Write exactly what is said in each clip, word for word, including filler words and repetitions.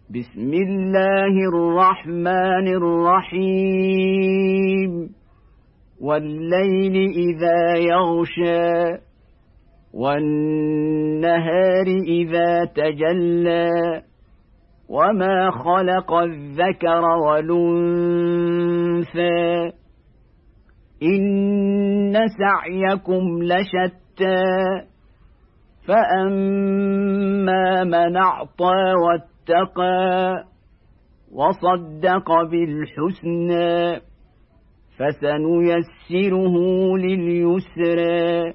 بسم الله الرحمن الرحيم والليل إذا يغشى والنهار إذا تجلى وما خلق الذكر والأنثى إن سعيكم لشتى فأما من أعطى واتقى وصدق بالحسنى فسنيسره لليسرى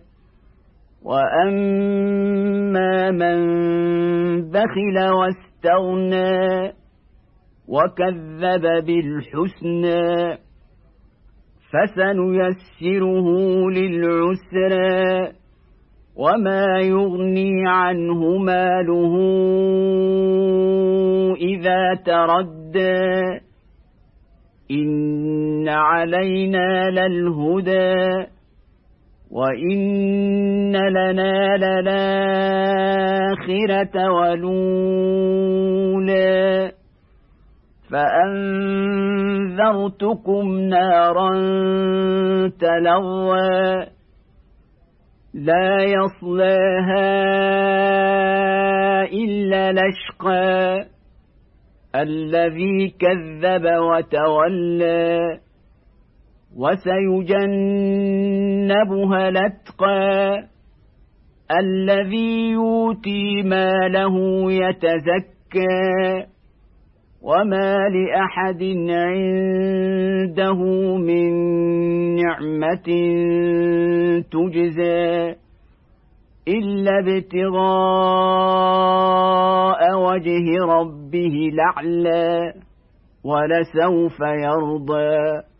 وأما من بخل واستغنى وكذب بالحسنى فسنيسره للعسرى وما يغني عنه ماله إذا تردى إن علينا للهدى وإن لنا للآخرة والأولى فأنذرتكم نارا تلظى لا يصلاها إلا الأشقى الذي كذب وتولى وسيجنبها الأتقى الذي يؤتي ماله يتزكى وما لأحد عنده من نعمة تجزى إلا ابتغاء وجه ربه الأعلى ولسوف يرضى.